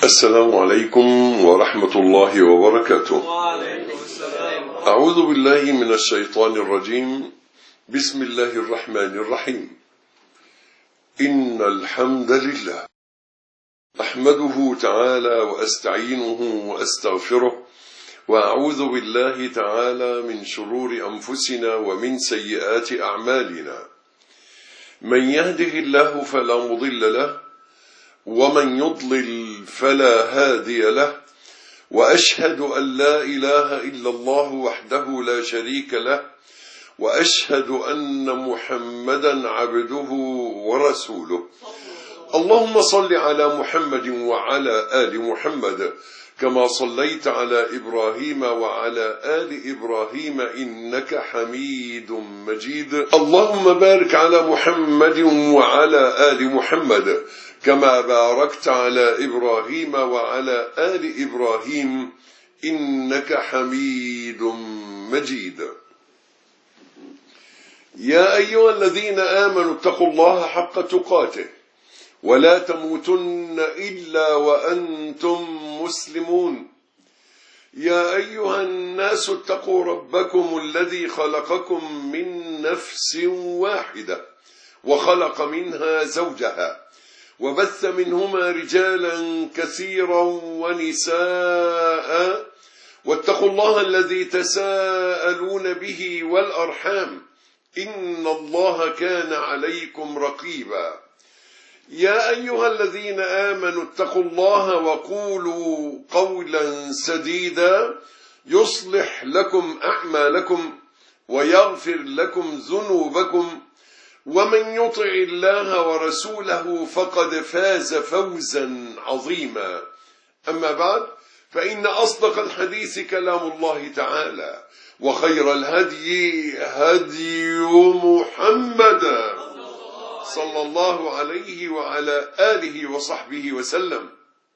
السلام عليكم ورحمة الله وبركاته. وعليكم السلام. أعوذ بالله من الشيطان الرجيم. بسم الله الرحمن الرحيم. إن الحمد لله أحمده تعالى وأستعينه وأستغفره، وأعوذ بالله تعالى من شرور أنفسنا ومن سيئات أعمالنا. من يهده الله فلا مضل له، ومن يضلل فلا هادي له، وأشهد أن لا إله إلا الله وحده لا شريك له، وأشهد أن محمدا عبده ورسوله. اللهم صل على محمد وعلى آل محمد كما صليت على إبراهيم وعلى آل إبراهيم إنك حميد مجيد. اللهم بارك على محمد وعلى آل محمد كما باركت على إبراهيم وعلى آل إبراهيم إنك حميد مجيد. يا أيها الذين آمنوا اتقوا الله حق تقاته ولا تموتن إلا وأنتم مسلمون. يا أيها الناس اتقوا ربكم الذي خلقكم من نفس واحدة وخلق منها زوجها وبث منهما رجالا كثيرا ونساء، واتقوا الله الذي تساءلون به والأرحام إن الله كان عليكم رقيبا. يا أيها الذين آمنوا اتقوا الله وقولوا قولا سديدا يصلح لكم أعمالكم ويغفر لكم ذنوبكم، ومن يطع الله ورسوله فقد فاز فوزا عظيما. أما بعد، فإن أصدق الحديث كلام الله تعالى، وخير الهدي هدي محمد صلى الله عليه وعلى آله وصحبه وسلم.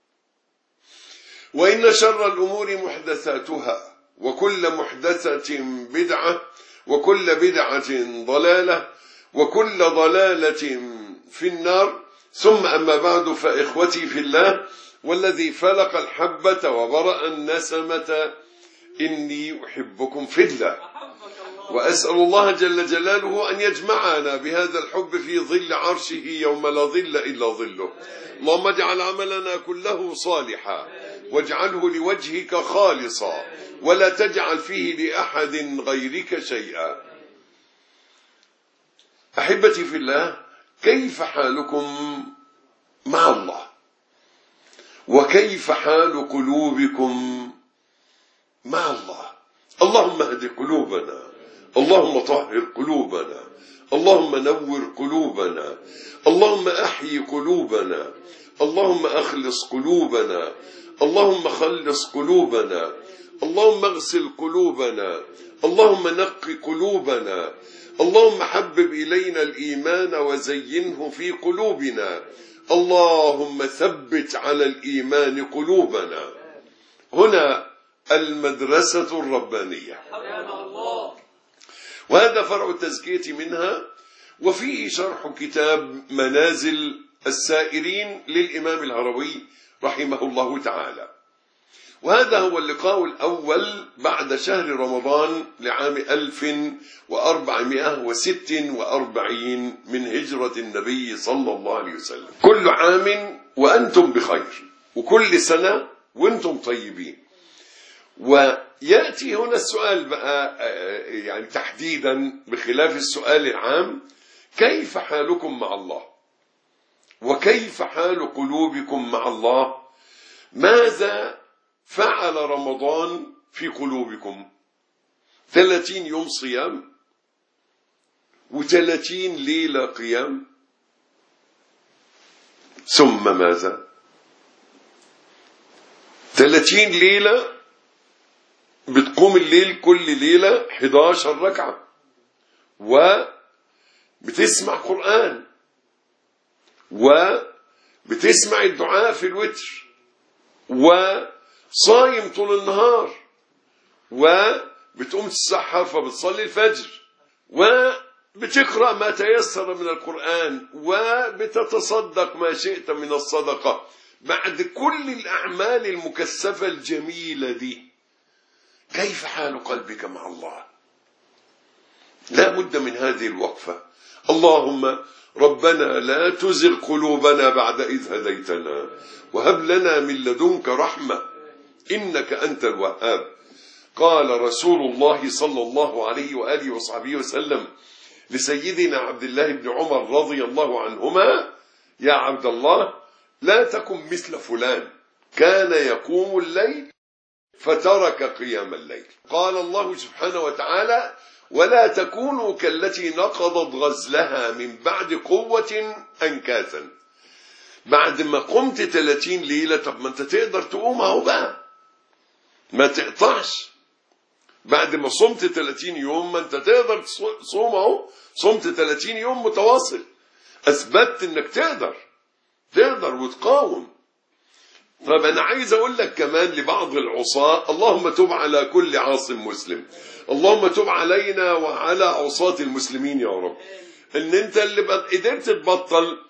وإن شر الأمور محدثاتها، وكل محدثة بدعة، وكل بدعة ضلالة، وكل ضلالة في النار. ثم أما بعد، فإخوتي في الله والذي فلق الحبة وبرأ النسمة، إني أحبكم في الله، وأسأل الله جل جلاله أن يجمعنا بهذا الحب في ظل عرشه يوم لا ظل إلا ظله. اللهم اجعل عملنا كله صالحا، واجعله لوجهك خالصا، ولا تجعل فيه لأحد غيرك شيئا. أحبتي في الله، كيف حالكم مع الله؟ وكيف حال قلوبكم مع الله؟ اللهم اهد قلوبنا، اللهم طهر قلوبنا، اللهم نور قلوبنا، اللهم أحيي قلوبنا، اللهم أخلص قلوبنا، اللهم خلص قلوبنا، اللهم اغسل قلوبنا، اللهم نقي قلوبنا، اللهم حبب إلينا الإيمان وزينه في قلوبنا، اللهم ثبت على الإيمان قلوبنا. هنا المدرسة الربانية، وهذا فرع التزكية منها، وفيه شرح كتاب منازل السائرين للإمام الهروي رحمه الله تعالى. وهذا هو اللقاء الأول بعد شهر رمضان لعام 1446 من هجرة النبي صلى الله عليه وسلم. كل عام وأنتم بخير، وكل سنة وأنتم طيبين. ويأتي هنا السؤال بقى يعني تحديدا بخلاف السؤال العام: كيف حالكم مع الله؟ وكيف حال قلوبكم مع الله؟ ماذا فعل رمضان في قلوبكم؟ 30 يوم صيام، و30 ليلة قيام، ثم ماذا؟ 30 ليلة بتقوم الليل كل ليلة 11 ركعة، وبتسمع قرآن، وبتسمع الدعاء في الوتر، وصايم طول النهار، وبتقوم تسحر فبتصلي الفجر، وبتقرأ ما تيسر من القرآن، وبتتصدق ما شئت من الصدقة. بعد كل الأعمال المكثفة الجميلة دي كيف حال قلبك مع الله؟ لا بد من هذه الوقفة. اللهم ربنا لا تزغ قلوبنا بعد إذ هديتنا وهب لنا من لدنك رحمة إنك أنت الوهاب. قال رسول الله صلى الله عليه وآله وصحبه وسلم لسيدنا عبد الله بن عمر رضي الله عنهما: يا عبد الله لا تكن مثل فلان كان يقوم الليل فترك قيام الليل. قال الله سبحانه وتعالى: ولا تكونوا كالتي نقضت غزلها من بعد قوة أنكاثا. بعد ما قمت 30 ليلة، طب ما انت تقدر تقوم اهو بقى، ما تقطعش. بعد ما صمت 30 يوم ما انت تقدر تصوم اهو، صمت 30 يوم متواصل، اثبتت انك تقدر وتقاوم. طب انا عايز اقول لك كمان لبعض العصاة: اللهم تب على كل عاص مسلم، اللهم تب علينا وعلى عصاة المسلمين يا رب. ان انت اللي قدرت تبطل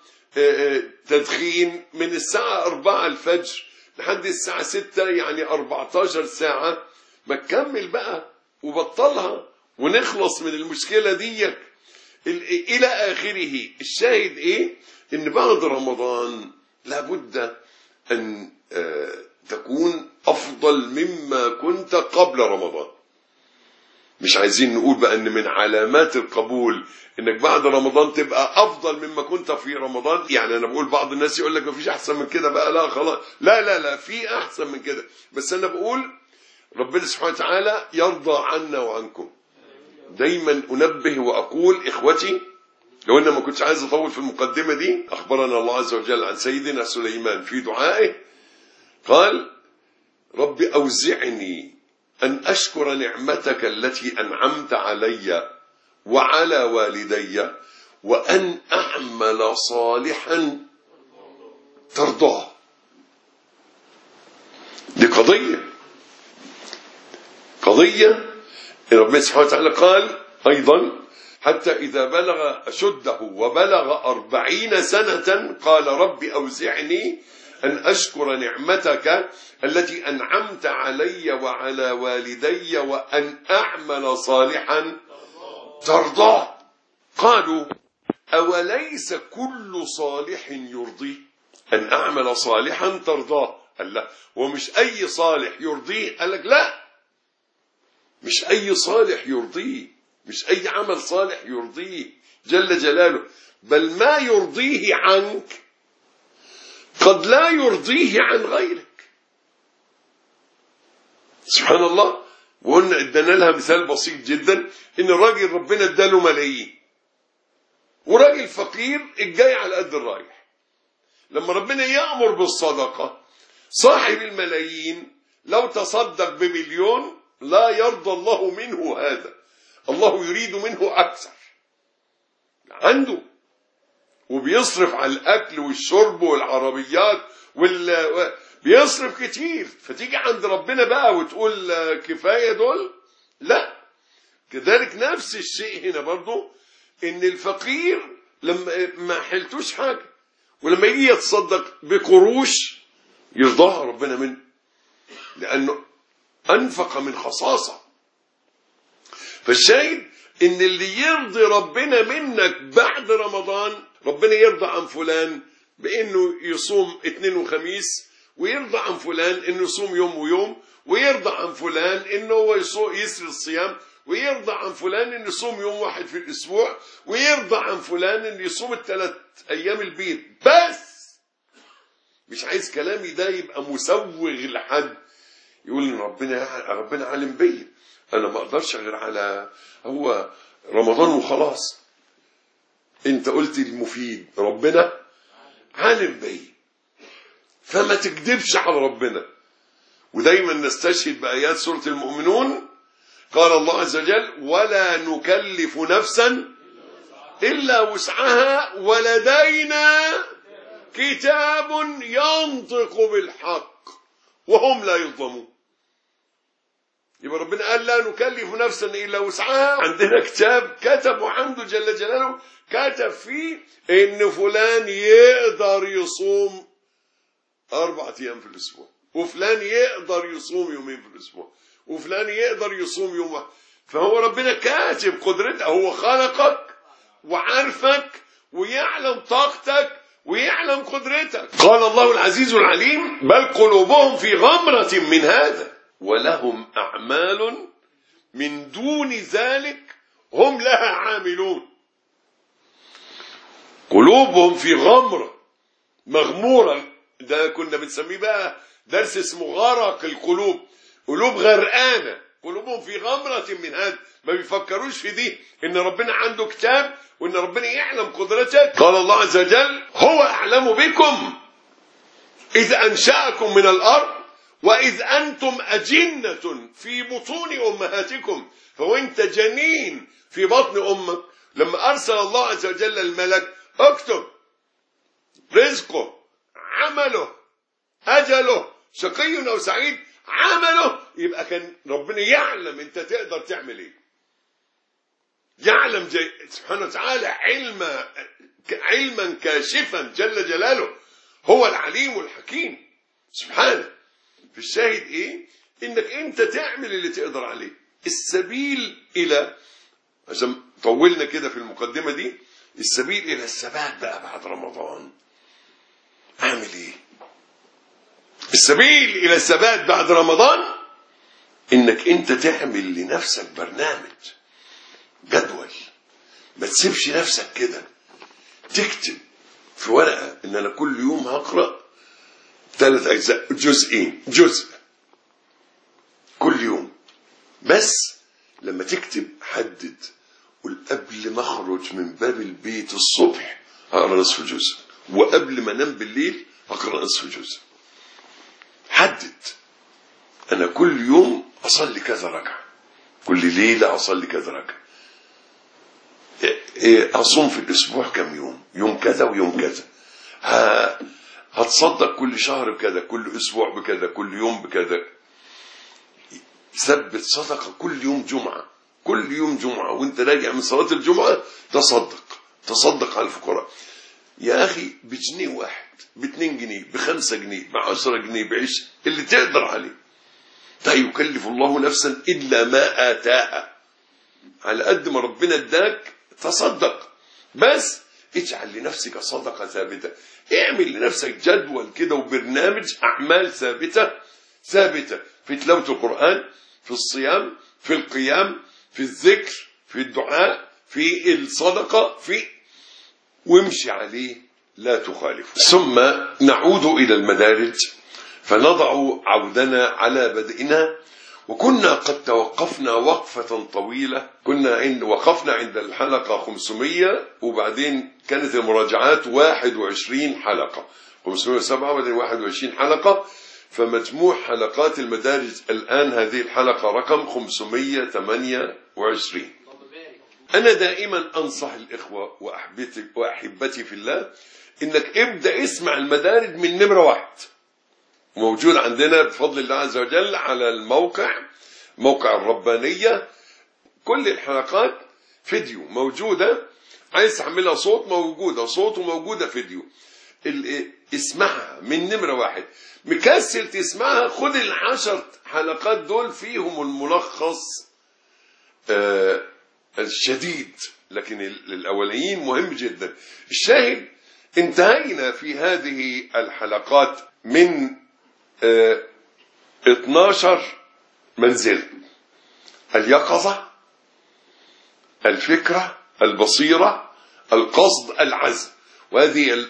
تدخين من الساعة 4 الفجر لحد الساعة 6، يعني 14 ساعة، ما تكمل بقى وبطلها ونخلص من المشكلة دي إلى آخره. الشاهد إيه؟ إن بعد رمضان لابد أن تكون أفضل مما كنت قبل رمضان. مش عايزين نقول بقى ان من علامات القبول انك بعد رمضان تبقى افضل مما كنت في رمضان. يعني انا بقول بعض الناس يقول لك مفيش احسن من كده بقى، لا خلاص، لا في احسن من كده. بس انا بقول ربنا سبحانه وتعالى يرضى عنا وعنكم. دايما انبه واقول اخوتي، لو انا ما كنتش عايز اطول في المقدمه دي، اخبرنا الله عز وجل عن سيدنا سليمان في دعائه قال: رب اوزعني أن أشكر نعمتك التي أنعمت علي وعلى والدي وأن أعمل صالحا ترضاه. دي قضية ربنا سبحانه وتعالى قال أيضا: حتى إذا بلغ أشده وبلغ 40 سنة قال رب أوزعني أن أشكر نعمتك التي أنعمت علي وعلى والدي وأن أعمل صالحا ترضاه. قالوا: أوليس كل صالح يرضيه؟ أن أعمل صالحا ترضاه. قال لا، ومش أي صالح يرضيه. قال لك لا، مش أي صالح يرضيه، مش أي عمل صالح يرضيه جل جلاله، بل ما يرضيه عنك قد لا يرضيه عن غيرك. سبحان الله. وقلنا ادانا لها مثال بسيط جدا، ان الراجل ربنا اداله ملايين وراجل فقير الجاي على قد الرايح. لما ربنا يأمر بالصدقة، صاحب الملايين لو تصدق ب1,000,000 لا يرضى الله منه هذا، الله يريد منه أكثر. عنده وبيصرف على الأكل والشرب والعربيات بيصرف كتير، فتيجي عند ربنا بقى وتقول كفاية دول؟ لا. كذلك نفس الشيء هنا برضو، ان الفقير لما ما حلتوش حاجة ولما يجي يتصدق بقروش يرضاها ربنا منه، لأنه أنفق من خصاصة. فالشاهد ان اللي يرضي ربنا منك بعد رمضان، ربنا يرضى عن فلان بانه يصوم 2 وخميس، ويرضى عن فلان انه يصوم يوم ويوم، ويرضى عن فلان انه هو يسر الصيام، ويرضى عن فلان انه يصوم يوم واحد في الاسبوع، ويرضى عن فلان انه يصوم 3 أيام البيض. بس مش عايز كلامي ده يبقى مسوغ لحد يقول ان ربنا عالم بيا، انا ما اقدرش غير على هو رمضان وخلاص. انت قلت المفيد، ربنا عالم بيا، فما تكذبش على ربنا. ودايما نستشهد بآيات سورة المؤمنون. قال الله عز وجل: ولا نكلف نفسا إلا وسعها ولدينا كتاب ينطق بالحق وهم لا يظلمون. يبقى ربنا قال لا نكلف نفسا إلا وسعها. عندنا كتاب كتبه عنده جل جلاله، كتب فيه إن فلان يقدر يصوم 4 أيام في الأسبوع، وفلان يقدر يصوم يومين في الأسبوع، وفلان يقدر يصوم يوم واحد. فهو ربنا كاتب قدرته، هو خلقك وعارفك ويعلم طاقتك ويعلم قدرتك. قال الله العزيز العليم: بل قلوبهم في غمرة من هذا ولهم أعمال من دون ذلك هم لها عاملون. قلوبهم في غمرة، مغمورة. ده كنا بنسميه بقى درس اسمه غرق القلوب، قلوب غرقانة، قلوبهم في غمرة من هذا. ما بيفكروش في دي، ان ربنا عنده كتاب وان ربنا يعلم قدرتك. قال الله عز وجل: هو أعلم بكم إذ أنشأكم من الأرض وإذ أنتم أجنة في بطون أمهاتكم. فهو أنت جنين في بطن أمك، لما أرسل الله عز وجل الملك: اكتب رزقه، عمله، أجله، شقي أو سعيد، عمله. يبقى كان ربنا يعلم أنت تقدر تعمل إيه، يعلم سبحانه وتعالى علما كاشفا جل جلاله. هو العليم الحكيم سبحانه. في الشاهد ايه؟ انك انت تعمل اللي تقدر عليه. السبيل الى، عشان طولنا كده في المقدمة دي، السبيل الى الثبات بقى بعد رمضان اعمل ايه؟ السبيل الى الثبات بعد رمضان انك انت تعمل لنفسك برنامج، جدول. ما تسيبش نفسك كده، تكتب في ورقة ان انا كل يوم هقرأ 3 أجزاء، جزء كل يوم. بس لما تكتب حدد، قل قبل ما اخرج من باب البيت الصبح هقرأ نصف جزء، وقبل ما انام بالليل هقرأ نصف جزء. حدد انا كل يوم اصلي كذا ركعة، كل ليلة اصلي كذا ركعة، اصوم في الاسبوع كم يوم، يوم كذا ويوم كذا، هتصدق كل شهر بكذا، كل اسبوع بكذا، كل يوم بكذا. ثبت صدقة كل يوم جمعة، كل يوم جمعة وانت راجع من صلاة الجمعة تصدق على الفقراء. يا اخي بجنيه واحد، ب2 جنيه، ب5 جنيه، ب10 جنيه، ب20، اللي تقدر عليه. لا يكلف الله نفسا الا ما اتاها. على قد ما ربنا اداك تصدق، بس اجعل لنفسك صدقة ثابتة. اعمل لنفسك جدول كده وبرنامج أعمال ثابتة في تلاوة القرآن، في الصيام، في القيام، في الذكر، في الدعاء، في الصدقة، وامشي عليه لا تخالفه. ثم نعود إلى المدارج فنضع عودنا على بدئنا. وكنا قد توقفنا وقفة طويلة، وقفنا عند الحلقة 500، وبعدين كانت المراجعات 21 حلقة، 507 وبعدين 21 حلقة. فمجموع حلقات المدارج الآن هذه الحلقة رقم 528. أنا دائما أنصح الإخوة وأحبتي في الله إنك ابدأ اسمع المدارج من نمرة 1. موجود عندنا بفضل الله عز وجل على موقع الربانية، كل الحلقات فيديو موجودة. عايز تعملها صوت، موجودة صوت وموجودة فيديو. اسمعها من نمرة 1. مكسل تسمعها، خد 10 حلقات دول فيهم الملخص الشديد، لكن الأولين مهم جدا. الشاهد انتهينا في هذه الحلقات من 12 منزل: اليقظة، الفكرة، البصيرة، القصد، العزم. وهذه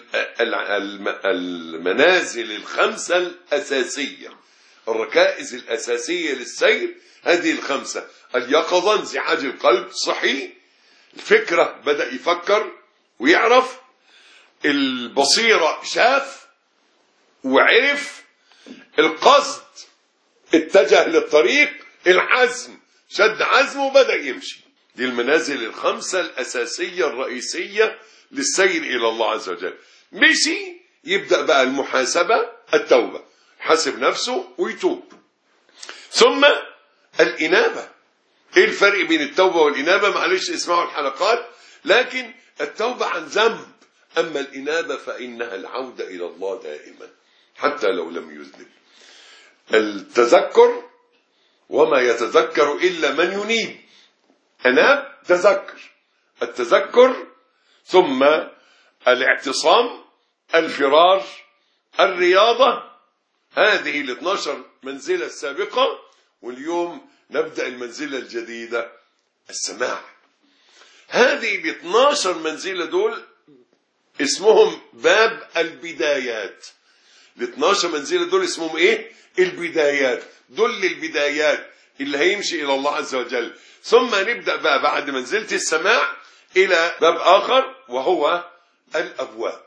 المنازل ال5 الأساسية، الركائز الأساسية للسير. هذه ال5: اليقظة انزعاج القلب صحي، الفكرة بدأ يفكر ويعرف، البصيرة شاف وعرف، القصد اتجه للطريق، العزم شد عزمه وبدأ يمشي. دي المنازل ال5 الأساسية الرئيسية للسير إلى الله عز وجل. مشي، يبدأ بقى المحاسبة، التوبة، حاسب نفسه ويتوب. ثم الإنابة. ايه الفرق بين التوبة والإنابة؟ معلش اسمعوا الحلقات. لكن التوبة عن ذنب، أما الإنابة فإنها العودة إلى الله دائما. حتى لو لم يذنب. التذكر وما يتذكر إلا من ينيب. أناب تذكر، التذكر، ثم الاعتصام، الفرار، الرياضة. هذه ال 12 منزلة السابقة، واليوم نبدأ المنزلة الجديدة، السماع. هذه ال 12 منزلة دول اسمهم باب البدايات. ال 12 منزلة دول اسمهم ايه؟ البدايات. دول البدايات اللي هيمشي إلى الله عز وجل. ثم نبدأ بقى بعد منزلة السماع إلى باب آخر، وهو الأبواب.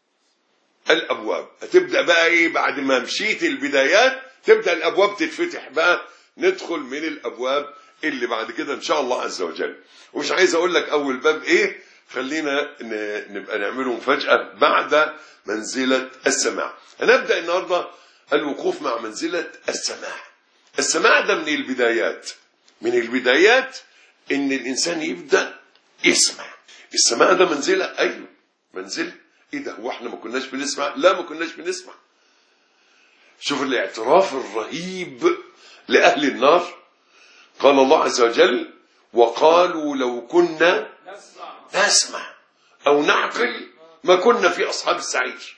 الأبواب هتبدأ بقى إيه؟ بعد ما مشيت البدايات تبدأ الأبواب تتفتح بقى، ندخل من الأبواب اللي بعد كده إن شاء الله عز وجل. ومش عايز أقول لك أول باب إيه، خلينا نبقى نعمله مفاجأة بعد منزلة السماع. هنبدأ النهاردة الوقوف مع منزلة السماع. السماع ده من البدايات. من البدايات إن الإنسان يبدأ يسمع. السماع ده منزلة، أيوه منزلة. إيه ده؟ هو إحنا ما كناش بنسمع؟ لا، ما كناش بنسمع. شوف الاعتراف الرهيب لأهل النار. قال الله عز وجل: وقالوا لو كنا نسمع أو نعقل ما كنا في أصحاب السعير.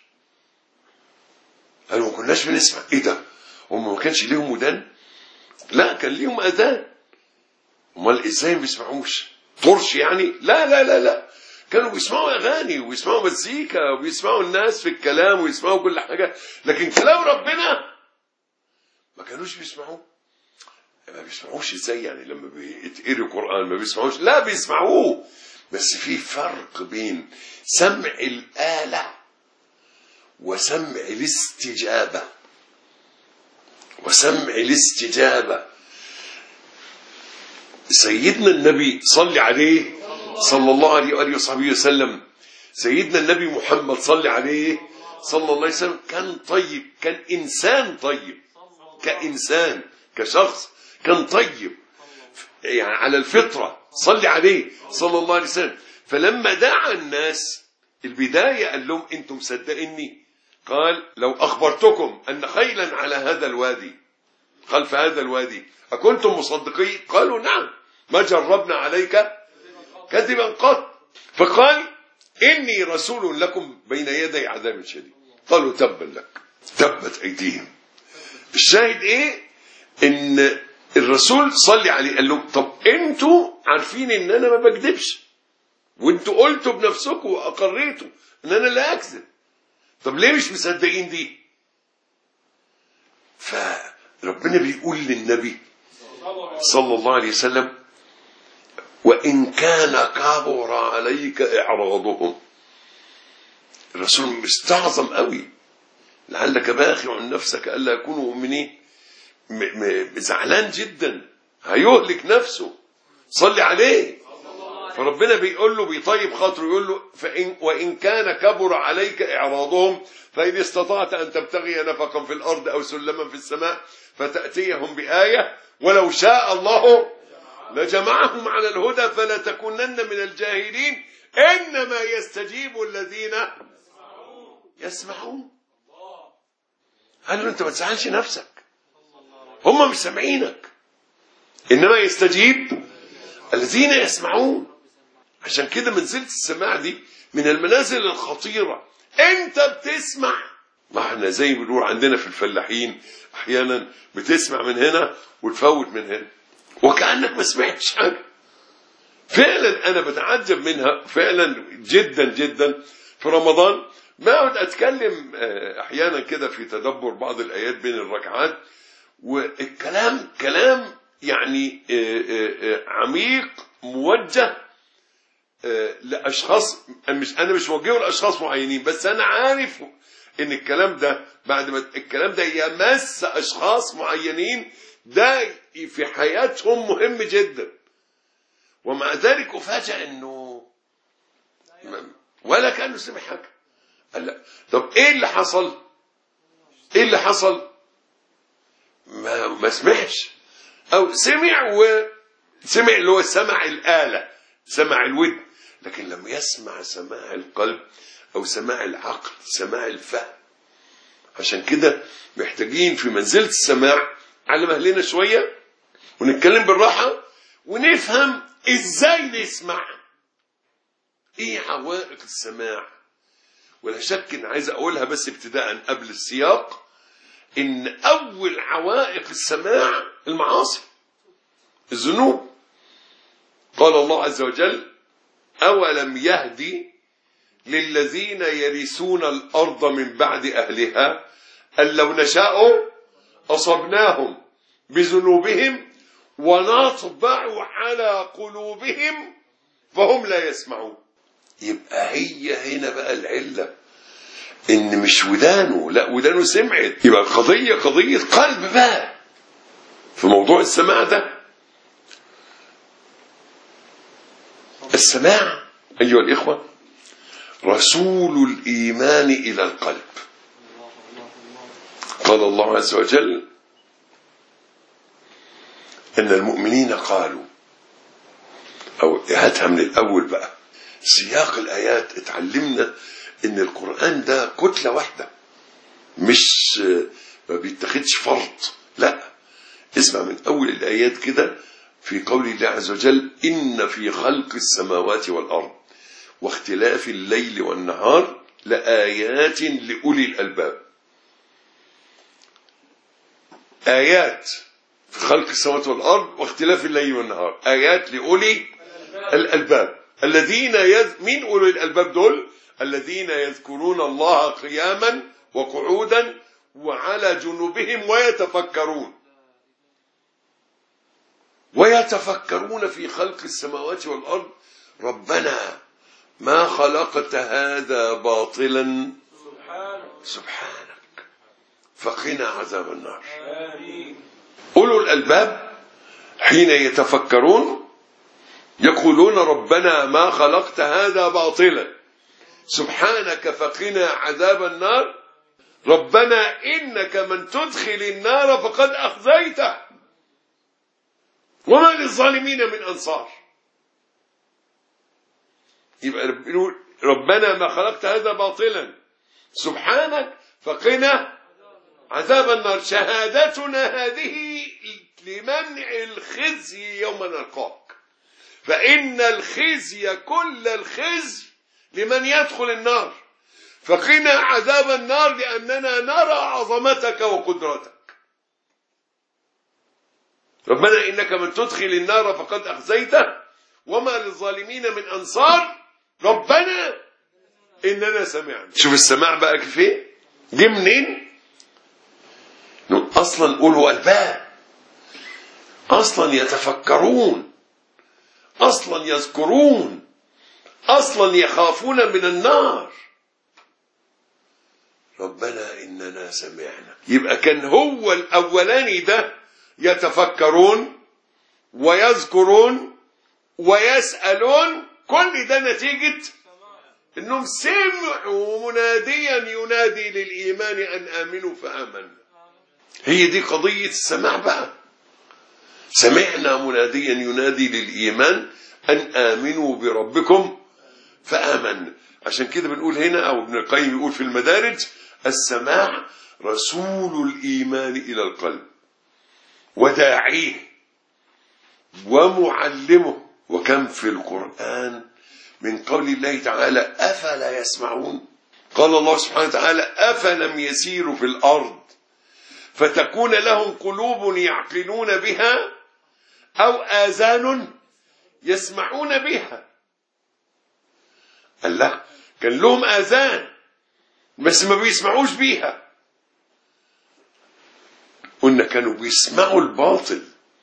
قالوا ما كناش بنسمع. إيه ده؟ هم ما كانش ليهم ودان؟ لا، كان ليهم أذان. امال ازاي ما بيسمعوش؟ طرش يعني؟ لا لا لا لا، كانوا بيسمعوا اغاني وبيسمعوا مزيكا وبيسمعوا الناس في الكلام ويسمعوا كل حاجه، لكن كلام ربنا ما كانوش بيسمعوه. ما بيسمعوش ازاي يعني؟ لما بيتقري القران ما بيسمعوش؟ لا بيسمعوه، بس في فرق بين سمع الآلة وسمع الاستجابه. وسمع الاستجابه. سيدنا النبي صلى عليه صلى الله عليه وآله وصحبه وسلم، سيدنا النبي محمد صلى عليه صلى الله عليه وسلم، كان طيب، كان إنسان طيب، كإنسان كشخص كان طيب يعني على الفطرة. صلى عليه صلى الله عليه وسلم. فلما دعا الناس البداية قال لهم: أنتم مصدقيني؟ قال: لو أخبرتكم أن خيلا على هذا الوادي، خلف هذا الوادي، أكنتم مصدقين؟ قالوا: نعم، ما جربنا عليك كذبا قط. فقال: إني رسول لكم بين يدي عذاب شديد. قالوا: تبا لك، تبت أيديهم. الشاهد إيه؟ إن الرسول صلى عليه قال لهم: طب أنتوا عارفين إن أنا ما بكذبش، وأنتوا قلتوا بنفسكم وأقريتوا إن أنا لا أكذب، طب ليه مش مصدقين دي؟ فربنا بيقول للنبي صلى الله عليه وسلم: وإن كان كبر عليك إعراضهم. الرسول مستعظم قوي، لعلك باخع نفسك ألا يكونوا مؤمنين. زعلان جدا، هيهلك نفسه. صلي عليه. فربنا بيقول له، بيطيب خاطره، يقول له: وإن كان كبر عليك إعراضهم فإن استطعت أن تبتغي نفقا في الأرض أو سلما في السماء فتأتيهم بآية ولو شاء الله لجمعهم على الهدى فلا تكونن من الجاهلين إنما يستجيب الذين يسمعون. قال له: أنت ما تزعلش نفسك، هم مش سامعينك، إنما يستجيب الذين يسمعون. عشان كده منزلة السماع دي من المنازل الخطيرة. أنت بتسمع. ما احنا زي ما بنقول عندنا في الفلاحين أحيانا بتسمع من هنا وتفوت من هنا وكأنك ما سمعتش حاجة. فعلا أنا بتعجب منها فعلا جدا جدا. في رمضان بقعد أتكلم أحيانا كده في تدبر بعض الآيات بين الركعات، والكلام كلام يعني عميق موجه لأشخاص. أنا مش موجهه لأشخاص معينين، بس أنا عارف إن الكلام ده بعد ما الكلام ده يمس أشخاص معينين ده في حياتهم مهم جدا، ومع ذلك أفاجأ إنه ولا كأنه سمع حاجة. قال لا. طب إيه اللي حصل؟ إيه اللي حصل؟ ما سمعش، أو سمع وسمع اللي هو سمع الآلة، سمع الود، لكن لم يسمع سماع القلب أو سماع العقل، سماع الفهم. عشان كده محتاجين في منزلة السماع على مهلنا شوية ونتكلم بالراحة ونفهم ازاي نسمع، ايه عوائق السماع. ولا شك ان عايز اقولها بس ابتداء قبل السياق، ان اول عوائق السماع المعاصي، الذنوب. قال الله عز وجل: اولم يهدي للذين يرثون الارض من بعد اهلها ان لو نشاء اصبناهم بذنوبهم ونطبع على قلوبهم فهم لا يسمعون. يبقى هي هنا بقى العلة، ان مش ودانه، لا ودانه سمعت. يبقى القضية قضية قلب بقى في موضوع السماع ده. السماع ايها الاخوة رسول الايمان الى القلب. قال الله عز وجل: ان المؤمنين قالوا، او هاتها من الاول بقى، سياق الايات اتعلمنا ان القرآن ده كتلة واحدة، مش ما بيتخدش فرض، لا. اسمع من اول الايات كده، في قول الله عز وجل: ان في خلق السماوات والارض واختلاف الليل والنهار لآيات لأولي الألباب. آيات في خلق السماوات والأرض واختلاف الليل والنهار، آيات لأولي الألباب. الذين مين أولي الألباب دول؟ الذين يذكرون الله قياما وقعودا وعلى جنوبهم ويتفكرون في خلق السماوات والأرض ربنا ما خلقت هذا باطلا سبحانك فقنا عذاب النار. أولو الألباب حين يتفكرون يقولون ربنا ما خلقت هذا باطلا سبحانك فقنا عذاب النار. ربنا إنك من تدخل النار فقد أخزيته وما للظالمين من أنصار. يبقى ربنا ما خلقت هذا باطلا سبحانك فقنا عذاب النار. شهادتنا هذه لمنع الخزي يوم نلقاك، فإن الخزي كل الخزي لمن يدخل النار، فقنا عذاب النار لأننا نرى عظمتك وقدرتك. ربنا إنك من تدخل النار فقد أخزيته وما للظالمين من أنصار. ربنا إننا سمعنا. شوف السماع بقى كيف ايه جه منين؟ أصلا أولو ألباب، أصلا يتفكرون، أصلا يذكرون، أصلا يخافون من النار. ربنا إننا سمعنا. يبقى كان هو الأولاني ده يتفكرون ويذكرون ويسألون، كل ده نتيجة انهم سمعوا مناديا ينادي للإيمان أن آمنوا فآمنوا. هي دي قضية السماع بقى. سمعنا مناديا ينادي للإيمان أن آمنوا بربكم فآمنا. عشان كده بنقول هنا، أو ابن القيم يقول في المدارج: السماع رسول الإيمان إلى القلب وداعيه ومعلمه. وكم في القرآن من قول الله تعالى: أفلا يسمعون. قال الله سبحانه وتعالى: أفلم يسيروا في الأرض فتكون لهم قلوب يعقلون بها أو آذان يسمعون بها. قال لا، كان لهم آذان بس ما بيسمعوش بيها. قلنا كانوا بيسمعوا الباطل،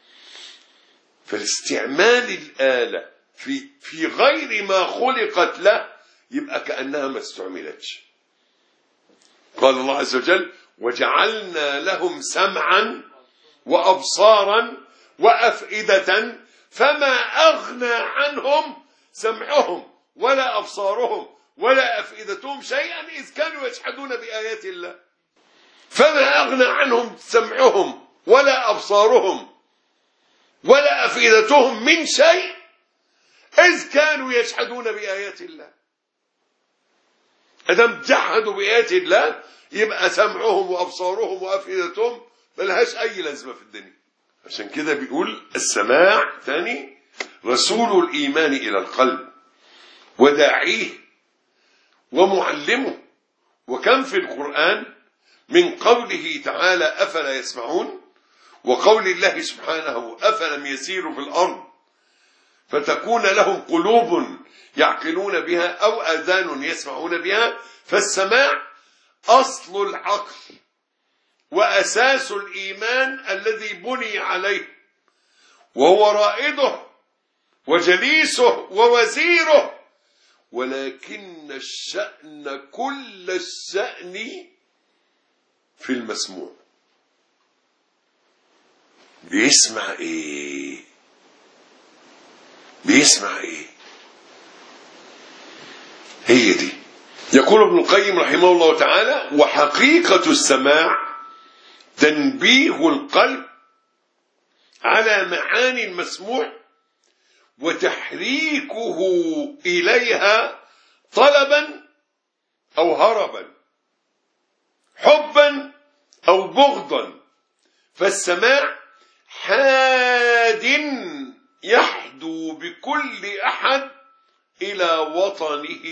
فالاستعمال الآلة في غير ما خلقت له يبقى كأنها ما استعملتش. قال الله عز وجل: وجعلنا لهم سمعا وأبصارا وأفئدة فما أغنى عنهم سمعهم ولا أبصارهم ولا أفئدتهم شيئا إذ كانوا يجحدون بآيات الله. فما أغنى عنهم سمعهم ولا أبصارهم ولا أفئدتهم من شيء إذ كانوا يجحدون بآيات الله. أدم جحدوا بآيات الله يبقى سمعهم وأبصارهم وأفئدتهم ملهاش أي لازمة في الدنيا. عشان كده بيقول السماع تاني رسول الإيمان إلى القلب وداعيه ومعلمه. وكم في القرآن من قوله تعالى أفلا يسمعون، وقول الله سبحانه أفلم يسيروا في الأرض فتكون لهم قلوب يعقلون بها أو آذان يسمعون بها. فالسماع أصل العقل وأساس الإيمان الذي بني عليه، وهو رائده وجليسه ووزيره. ولكن الشأن كل الشأن في المسموع. بيسمع ايه؟ بيسمع ايه؟ هي دي. يقول ابن القيم رحمه الله تعالى: وحقيقة السماع تنبيه القلب على معاني المسموع وتحريكه إليها طلبا أو هربا، حبا أو بغضا. فالسماع حاد يحدو بكل أحد إلى وطنه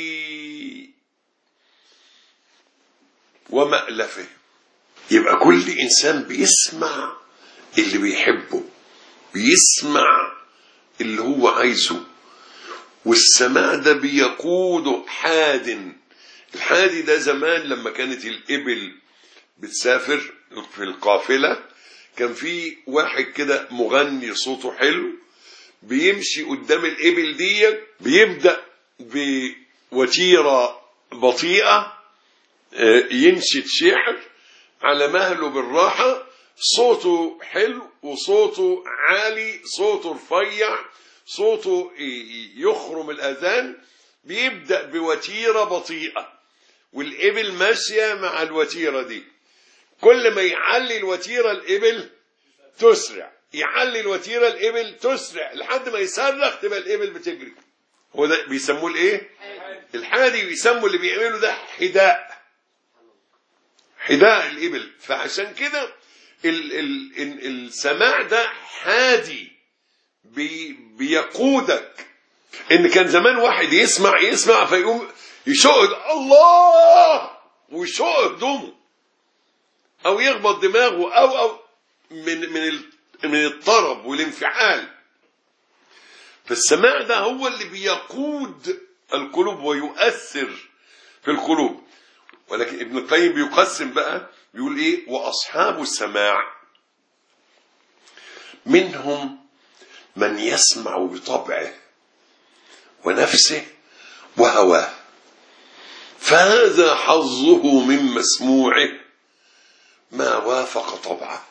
ومألفه. يبقى كل إنسان بيسمع اللي بيحبه، بيسمع اللي هو عايزه، والسماع ده بيقوده حاد. الحادي ده زمان لما كانت الإبل بتسافر في القافلة كان في واحد كده مغني صوته حلو بيمشي قدام الإبل دي، بيبدأ بوتيرة بطيئة ينشد شعر على مهله بالراحة، صوته حلو وصوته عالي، صوته رفيع، صوته يخرم الأذان. بيبدأ بوتيرة بطيئة والإبل ماشية مع الوتيرة دي، كل ما يعلي الوتيرة الإبل تسرع، يعلي الوتيرة الإبل تسرع لحد ما يصرخ تبقى الإبل بتجري. هو ده بيسموه الايه؟ الحادي. بيسموا اللي بيعملوا ده حداء، حداء الإبل. فعشان كده السماع ده حادي بيقودك. ان كان زمان واحد يسمع فيقوم يشق الله ويشق هدومه او يخبط دماغه او من الطرب والانفعال. فالسماع ده هو اللي بيقود القلوب ويؤثر في القلوب. ولكن ابن القيم بيقسم بقى، بيقول ايه: واصحاب السماع منهم من يسمع بطبعه ونفسه وهواه، فهذا حظه من مسموعه ما وافق طبعه.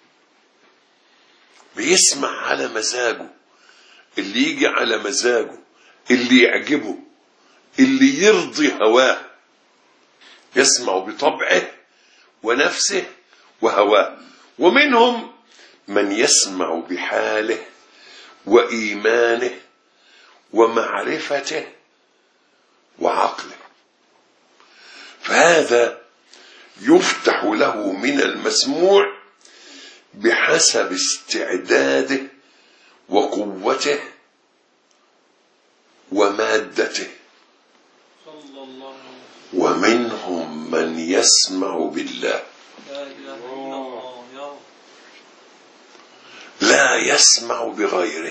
بيسمع على مزاجه، اللي يجي على مزاجه، اللي يعجبه، اللي يرضي هواه. يسمع بطبعه ونفسه وهواه. ومنهم من يسمع بحاله وإيمانه ومعرفته وعقله، فهذا يفتح له من المسموع بحسب استعداده وقوته ومادته. ومنهم من يسمع بالله لا يسمع بغيره،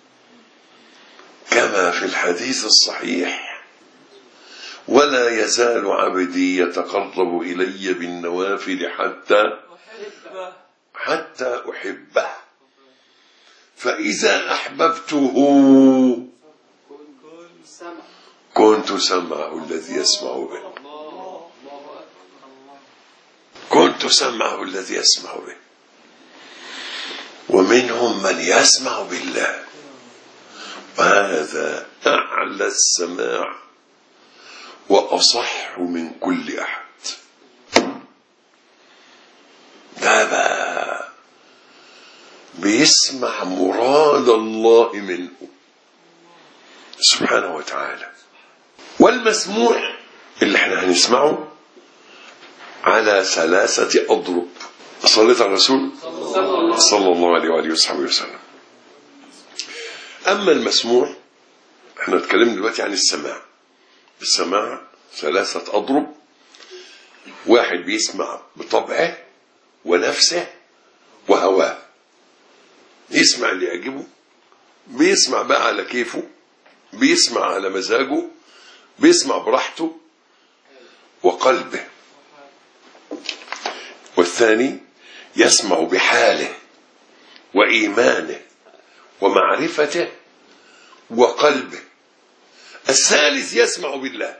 كما في الحديث الصحيح: ولا يزال عبدي يتقرب إلي بالنوافل حتى أحبه، فإذا أحببته كنت سمعه الذي يسمع به، كنت سمعه الذي يسمع به. ومنهم من يسمع بالله، وهذا أعلى السماع وأصح من كل أحد. ده بقى بيسمع مراد الله منه سبحانه وتعالى. والمسموع اللي احنا هنسمعه على 3 أضرب. صليت على الرسول صلى الله عليه وآله وصحبه وسلم. أما المسموع، احنا نتكلم دلوقتي عن السماع. السماع 3 أضرب. واحد بيسمع بطبعه ونفسه وهواه، يسمع اللي يعجبه، بيسمع بقى على كيفه، بيسمع على مزاجه، بيسمع براحته وقلبه. والثاني يسمع بحاله وإيمانه ومعرفته وقلبه. الثالث يسمع بالله،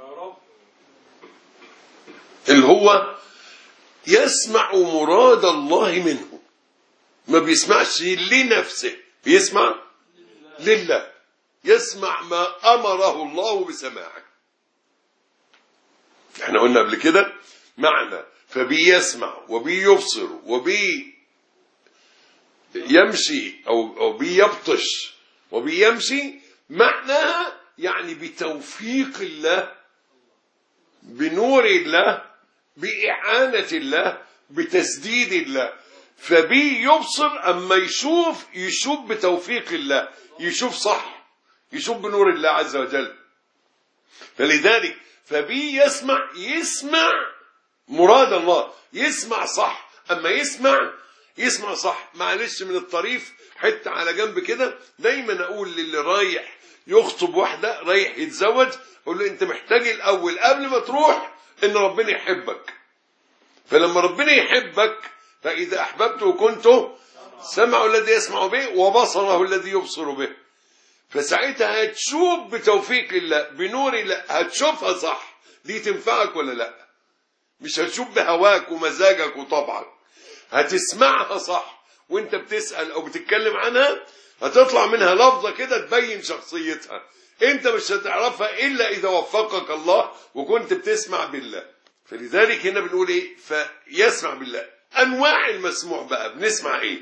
اللي هو يسمع مراد الله منه، ما بيسمعش لنفسه، بيسمع لله، يسمع ما أمره الله بسماعه. احنا قلنا قبل كده معنى فبيسمع وبيبصر وبيمشي أو بيبطش وبيمشي، معناها يعني بتوفيق الله، بنور الله، بإعانة الله، بتسديد الله. فبيبصر، أما يشوف بتوفيق الله، يشوف صح، يشوف بنور الله عز وجل. فلذلك يسمع مراد الله، يسمع صح. أما يسمع صح، معلش من الطريف حتى على جنب كده، دايما أقول للي رايح يخطب واحدة، رايح يتزوج، أقول له أنت محتاج الأول قبل ما تروح إن ربنا يحبك. فلما ربنا يحبك، فإذا أحببته كنت سمعه الذي يسمع به وبصره الذي يبصر به. فساعتها هتشوف بتوفيق الله، بنور الله، هتشوفها صح. دي تنفعك ولا لا؟ مش هتشوف بهواك ومزاجك وطبعك، هتسمعها صح. وانت بتسأل او بتتكلم عنها هتطلع منها لفظة كده تبين شخصيتها. انت مش هتعرفها الا اذا وفقك الله وكنت بتسمع بالله. فلذلك هنا بنقول ايه؟ فيسمع بالله. انواع المسموع بقى بنسمع ايه؟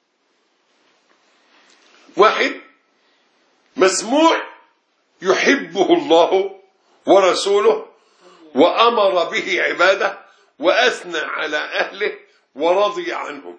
واحد مسموع يحبه الله ورسوله وأمر به عباده وأثنى على أهله ورضي عنهم.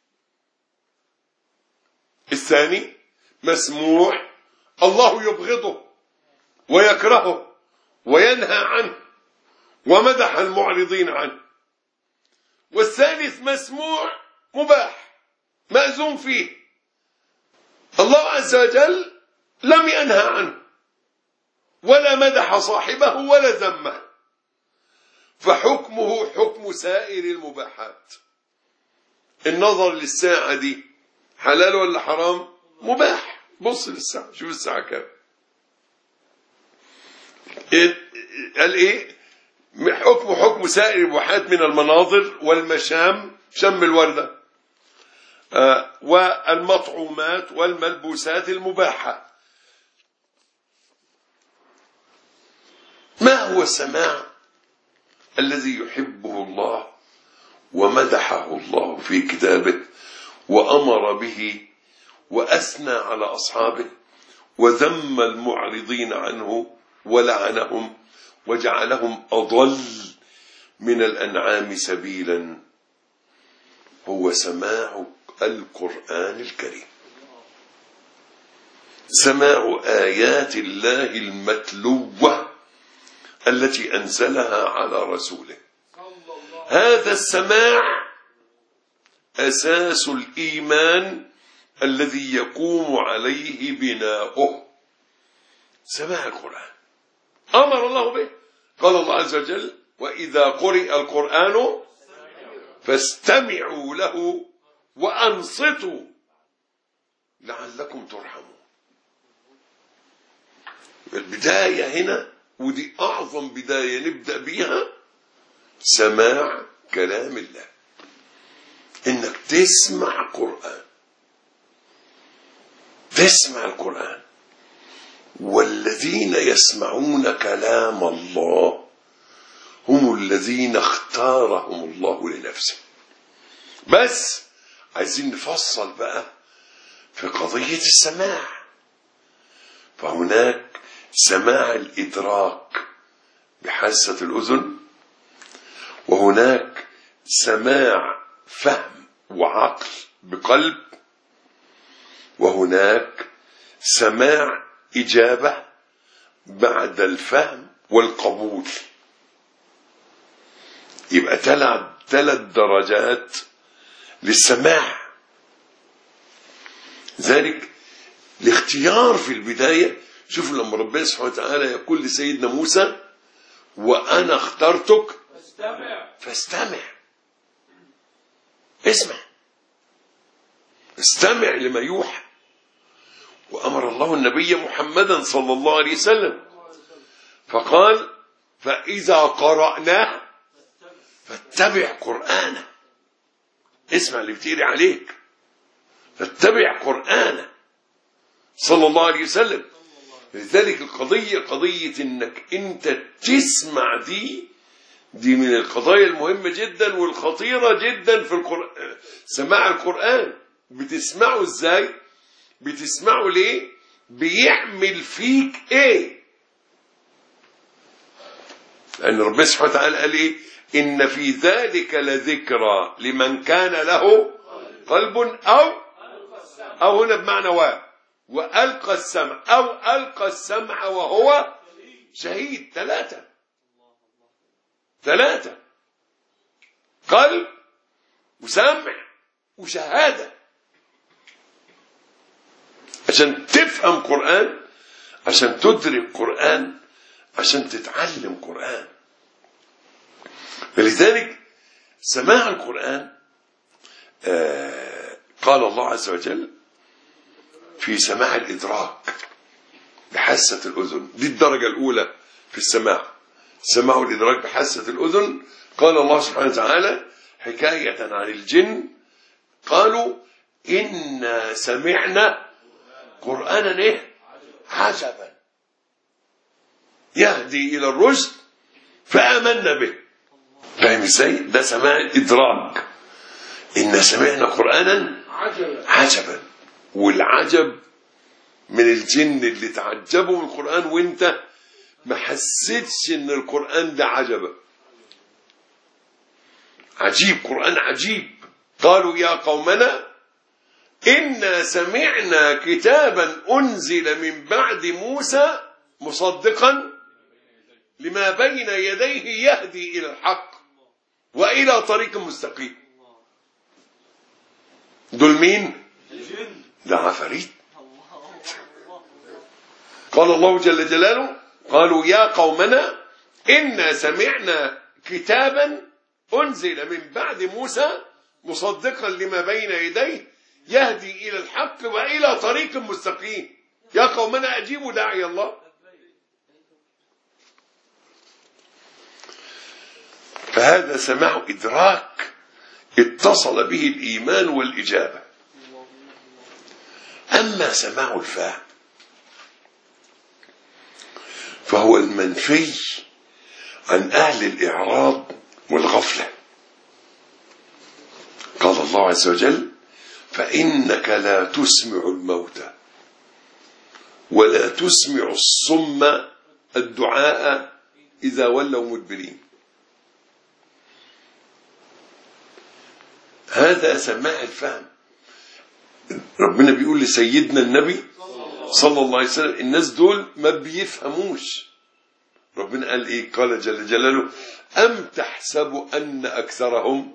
الثاني مسموع الله يبغضه ويكرهه وينهى عنه ومدح المعرضين عنه. والثالث مسموع مباح مأذون فيه، الله عز وجل لم ينهى عنه ولا مدح صاحبه ولا ذمه، فحكمه حكم سائر المباحات. النظر للساعة دي حلال ولا حرام؟ مباح. بص للساعة، شوف الساعة كام. قال ايه؟ حكم سائر المباحات من المناظر والمشام، شم الوردة، والمطعومات والملبوسات المباحة. ما هو السماع الذي يحبه الله ومدحه الله في كتابه وأمر به وأثنى على أصحابه وذم المعرضين عنه ولعنهم وجعلهم أضل من الأنعام سبيلا؟ هو سماع القرآن الكريم، سماع آيات الله المتلوة التي أنزلها على رسوله. هذا السماع أساس الإيمان الذي يقوم عليه بناؤه. سماع القرآن أمر الله به، قال الله عز وجل: وإذا قرئ القرآن فاستمعوا له وأنصتوا لعلكم ترحمون. البداية هنا، ودي أعظم بداية نبدأ بيها، سماع كلام الله، إنك تسمع قرآن، تسمع القرآن. والذين يسمعون كلام الله هم الذين اختارهم الله لنفسه. بس عايزين نفصل بقى في قضية السماع. فهناك سماع الإدراك بحاسة الأذن، وهناك سماع فهم وعقل بقلب، وهناك سماع إجابة بعد الفهم والقبول. يبقى 3 درجات للسماع. ذلك الاختيار في البداية. شوف لما ربنا سبحانه وتعالى يقول لسيدنا موسى وأنا اخترتك فاستمع. استمع لما يوحى. وأمر الله النبي محمدا صلى الله عليه وسلم فقال فإذا قرأناه فاتبع قرآنه. اسمع اللي بتقري عليك، فاتبع قرآنه صلى الله عليه وسلم. لذلك القضية قضية انك انت تسمع، دي من القضايا المهمة جدا والخطيرة جدا في القرآن. سماع القرآن بتسمعه ازاي؟ بتسمعه ليه؟ بيعمل فيك ايه؟ لأن ربنا سبحانه وتعالى قال ايه؟ إن في ذلك لذكرى لمن كان له قلب أو هنا بمعنى وألقى السمع أو ألقى السمع وهو شهيد. 3 قلب وسمع وشهادة عشان تفهم قرآن، عشان تدرك قرآن، عشان تتعلم قرآن. فلذلك سماع القرآن قال الله عز وجل في سماع الإدراك بحاسة الأذن. دي الدرجة الأولى في السماع، سماع الإدراك بحاسة الأذن. قال الله سبحانه وتعالى حكاية عن الجن قالوا إنا سمعنا قرآنا عجبا يهدي إلى الرشد فآمنا به. فاهم ازاي؟ ده سماع الإدراك. إنا سمعنا قرآنا عجبا. والعجب من الجن اللي تعجبوا من القرآن وانت ما حسيتش ان القرآن ده عجبا. عجيب، قرآن عجيب. قالوا يا قومنا إنا سمعنا كتابا أنزل من بعد موسى مصدقا لما بين يديه يهدي إلى الحق وإلى طريق مستقيم. دول مين؟ ده عفاريت. قال الله جل جلاله قالوا يا قومنا إنا سمعنا كتابا أنزل من بعد موسى مصدقا لما بين يديه يهدي إلى الحق وإلى طريق مستقيم. يا قومنا أجيبوا داعي الله. فهذا سماع إدراك اتصل به الإيمان والإجابة. أما سماع الفهم فهو المنفي عن أهل الإعراض والغفلة. قال الله عز وجل فإنك لا تسمع الموتى ولا تسمع الصم الدعاء إذا ولوا مدبرين. هذا سماع الفهم. ربنا بيقول لسيدنا النبي صلى الله عليه وسلم الناس دول ما بيفهموش. ربنا قال ايه؟ قال جل جلاله أم تحسب أن أكثرهم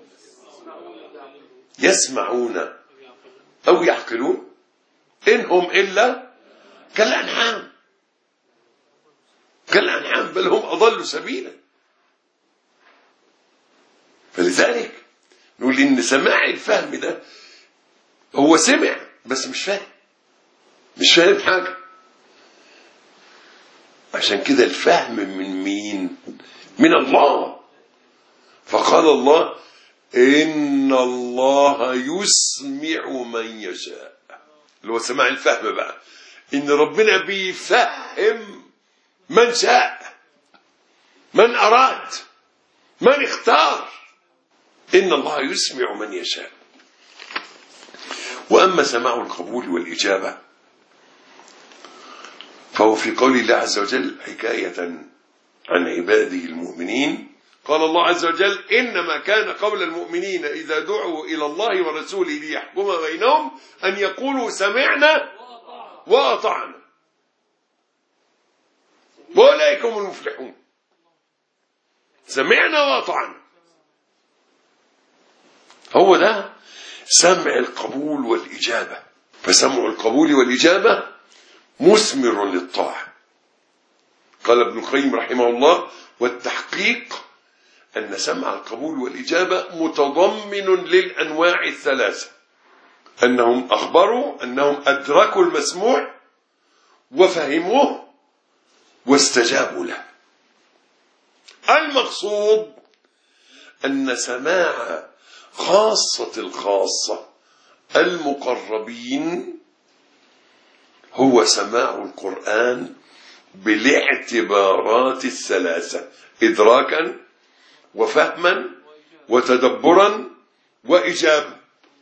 يسمعون أو يعقلون إن هم إلا كالأنعام بل هم أضلوا سبيلا. فلذلك نقول إن سماع الفهم ده هو سمع بس مش فاهم حاجة. عشان كده الفهم من مين؟ من الله. فقال الله إن الله يسمع من يشاء، اللي هو سماع الفهم بقى، إن ربنا بيفهم من شاء، من أراد، من اختار. إن الله يسمع من يشاء. وأما سماع القبول والإجابة فهو في قول الله عز وجل حكاية عن عباده المؤمنين. قال الله عز وجل: إنما كان قول المؤمنين إذا دعوا إلى الله ورسوله ليحكم بينهم أن يقولوا سمعنا وأطعنا وأولئك هم المفلحون. سمعنا وأطعنا، هو ده سمع القبول والإجابة. فسمع القبول والإجابة مثمر للطاعة. قال ابن القيم رحمه الله: والتحقيق أن سمع القبول والإجابة متضمن للأنواع الثلاثة، أنهم أخبروا أنهم أدركوا المسموع وفهموه واستجابوا له. المقصود أن سماع خاصة الخاصة المقربين هو سماع القرآن بالاعتبارات الثلاثة: إدراكا وفهما وتدبرا وإجابة.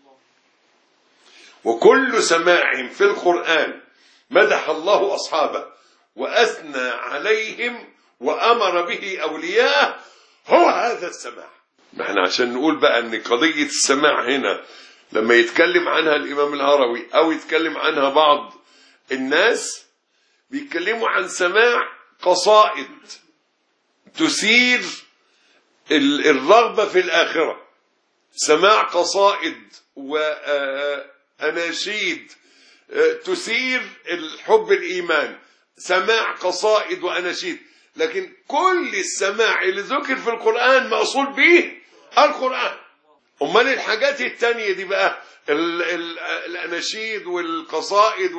وكل سماع في القرآن مدح الله أصحابه وأثنى عليهم وأمر به أولياءه هو هذا السماع. نحن عشان نقول بقى أن قضية السماع هنا لما يتكلم عنها الإمام الهروي أو يتكلم عنها بعض الناس، بيتكلموا عن سماع قصائد تثير الرغبة في الآخرة، سماع قصائد وأناشيد تثير الحب الإيمان، سماع قصائد وأناشيد. لكن كل السماع اللي ذكر في القرآن مقصود به القرآن. أمال الحاجات التانية دي بقى الأناشيد والقصائد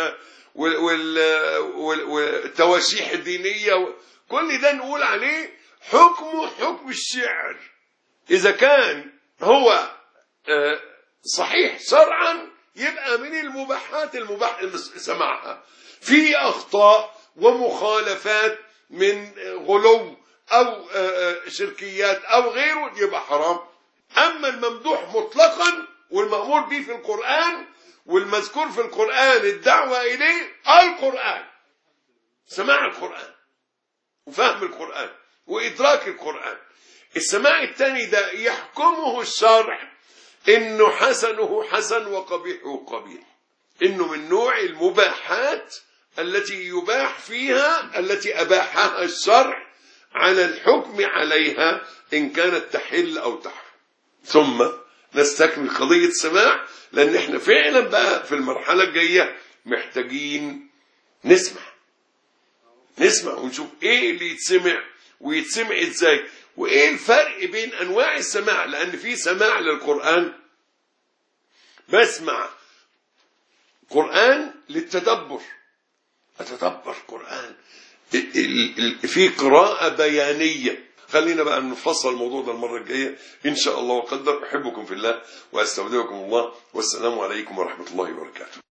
والتواشيح الدينية، كل ده نقول عليه حكمه حكم الشعر. إذا كان هو صحيح شرعا يبقى من المباحات المباح سماعها. في أخطاء ومخالفات من غلو أو شركيات أو غيره يبقى حرام. أما الممدوح مطلقا والمأمور به في القرآن والمذكور في القرآن الدعوة إليه القرآن، سماع القرآن وفهم القرآن وإدراك القرآن. السماع الثاني ده يحكمه الشرع إنه حسنه حسن وقبيحه قبيح، إنه من نوع المباحات التي يباح فيها، التي أباحها الشرع على الحكم عليها إن كانت تحل أو تحرم. ثم نستكمل قضية السماع، لأن احنا فعلا بقى في المرحلة الجاية محتاجين نسمع ونشوف ايه اللي يتسمع ويتسمع ازاي، وايه الفرق بين انواع السماع. لأن في سماع للقرآن بسمع قرآن للتدبر، أتدبر قرآن، في قراءة بيانية. خلينا بقى نفصل الموضوع ده المرة الجاية إن شاء الله وقدر. أحبكم في الله وأستودعكم الله، والسلام عليكم ورحمة الله وبركاته.